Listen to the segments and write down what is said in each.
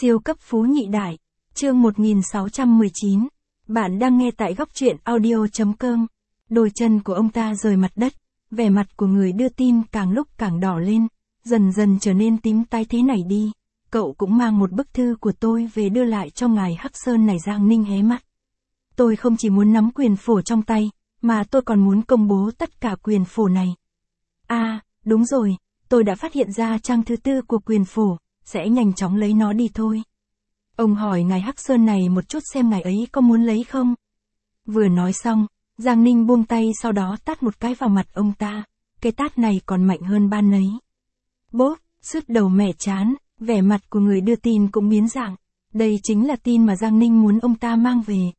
Siêu cấp phú nhị đại. Chương 1619. Bạn đang nghe tại góc truyện audio.com. Đôi chân của ông ta rời mặt đất, vẻ mặt của người đưa tin càng lúc càng đỏ lên, dần dần trở nên tím tái. Thế này đi, cậu cũng mang một bức thư của tôi về đưa lại cho ngài Hắc Sơn này. Giang Ninh hé mắt. Tôi không chỉ muốn nắm quyền phổ trong tay, mà tôi còn muốn công bố tất cả quyền phổ này. Đúng rồi, tôi đã phát hiện ra trang thứ 4 của quyền phổ, sẽ nhanh chóng lấy nó đi thôi. Ông hỏi ngài Hắc Sơn này một chút xem ngài ấy có muốn lấy không. Vừa nói xong, Giang Ninh buông tay, sau đó tát một cái vào mặt ông ta. Cái tát này còn mạnh hơn ban nấy. Bốp, sứt đầu mẻ chán, vẻ mặt của người đưa tin cũng biến dạng. Đây chính là tin mà Giang Ninh muốn ông ta mang về.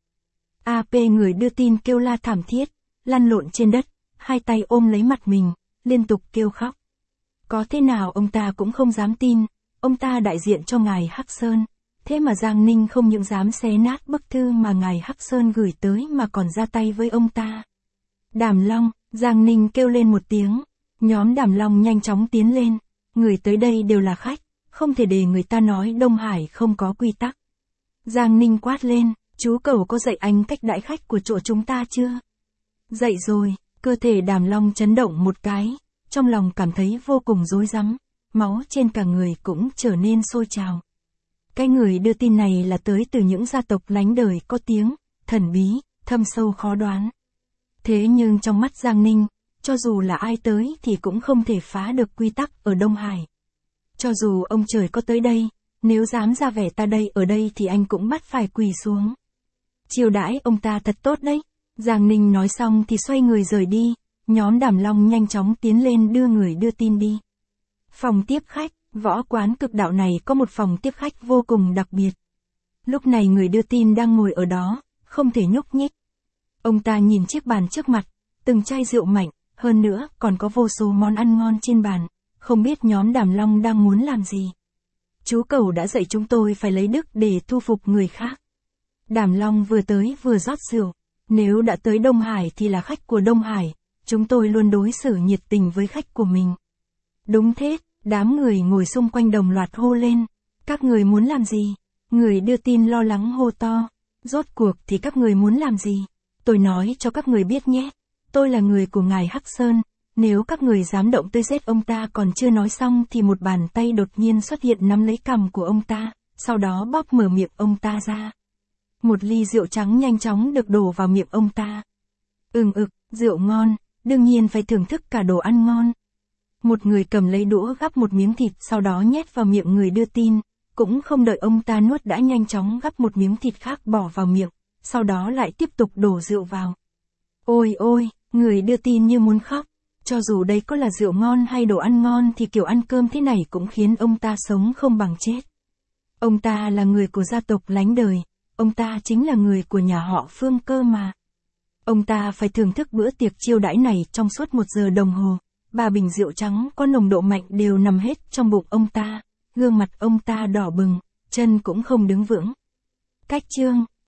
Người đưa tin kêu la thảm thiết, lăn lộn trên đất, hai tay ôm lấy mặt mình, liên tục kêu khóc. Có thế nào ông ta cũng không dám tin, ông ta đại diện cho ngài Hắc Sơn. Thế mà Giang Ninh không những dám xé nát bức thư mà ngài Hắc Sơn gửi tới mà còn ra tay với ông ta. Đàm Long, Giang Ninh kêu lên một tiếng. Nhóm Đàm Long nhanh chóng tiến lên. Người tới đây đều là khách, không thể để người ta nói Đông Hải không có quy tắc. Giang Ninh quát lên, chú Cẩu có dạy anh cách đãi khách của chỗ chúng ta chưa? Dạy rồi. Cơ thể Đàm Long chấn động một cái, trong lòng cảm thấy vô cùng rối rắm, máu trên cả người cũng trở nên sôi trào. Cái người đưa tin này là tới từ những gia tộc lánh đời có tiếng, thần bí, thâm sâu khó đoán. Thế nhưng trong mắt Giang Ninh, cho dù là ai tới thì cũng không thể phá được quy tắc ở Đông Hải. Cho dù ông trời có tới đây, nếu dám ra vẻ ta đây ở đây thì anh cũng bắt phải quỳ xuống. Chiêu đãi ông ta thật tốt đấy. Giang Ninh nói xong thì xoay người rời đi, nhóm Đàm Long nhanh chóng tiến lên đưa người đưa tin đi. Phòng tiếp khách, võ quán Cực Đạo này có một phòng tiếp khách vô cùng đặc biệt. Lúc này người đưa tin đang ngồi ở đó, không thể nhúc nhích. Ông ta nhìn chiếc bàn trước mặt, từng chai rượu mạnh, hơn nữa còn có vô số món ăn ngon trên bàn, không biết nhóm Đàm Long đang muốn làm gì. Chú Cẩu đã dạy chúng tôi phải lấy đức để thu phục người khác. Đàm Long vừa tới vừa rót rượu. Nếu đã tới Đông Hải thì là khách của Đông Hải, chúng tôi luôn đối xử nhiệt tình với khách của mình. Đúng thế, đám người ngồi xung quanh đồng loạt hô lên. Các người muốn làm gì? Người đưa tin lo lắng hô to. Rốt cuộc thì các người muốn làm gì? Tôi nói cho các người biết nhé. Tôi là người của ngài Hắc Sơn. Nếu các người dám động tới giết ông ta, còn chưa nói xong thì một bàn tay đột nhiên xuất hiện nắm lấy cằm của ông ta, sau đó bóp mở miệng ông ta ra. Một ly rượu trắng nhanh chóng được đổ vào miệng ông ta. Rượu ngon, đương nhiên phải thưởng thức cả đồ ăn ngon. Một người cầm lấy đũa gắp một miếng thịt, sau đó nhét vào miệng người đưa tin, cũng không đợi ông ta nuốt đã nhanh chóng gắp một miếng thịt khác bỏ vào miệng, sau đó lại tiếp tục đổ rượu vào. Ôi ôi, người đưa tin như muốn khóc, cho dù đây có là rượu ngon hay đồ ăn ngon thì kiểu ăn cơm thế này cũng khiến ông ta sống không bằng chết. Ông ta là người của gia tộc lánh đời. Ông ta chính là người của nhà họ Phương cơ mà. Ông ta phải thưởng thức bữa tiệc chiêu đãi này trong suốt 1 giờ đồng hồ. 3 bình rượu trắng có nồng độ mạnh đều nằm hết trong bụng ông ta. Gương mặt ông ta đỏ bừng, chân cũng không đứng vững. Cách chương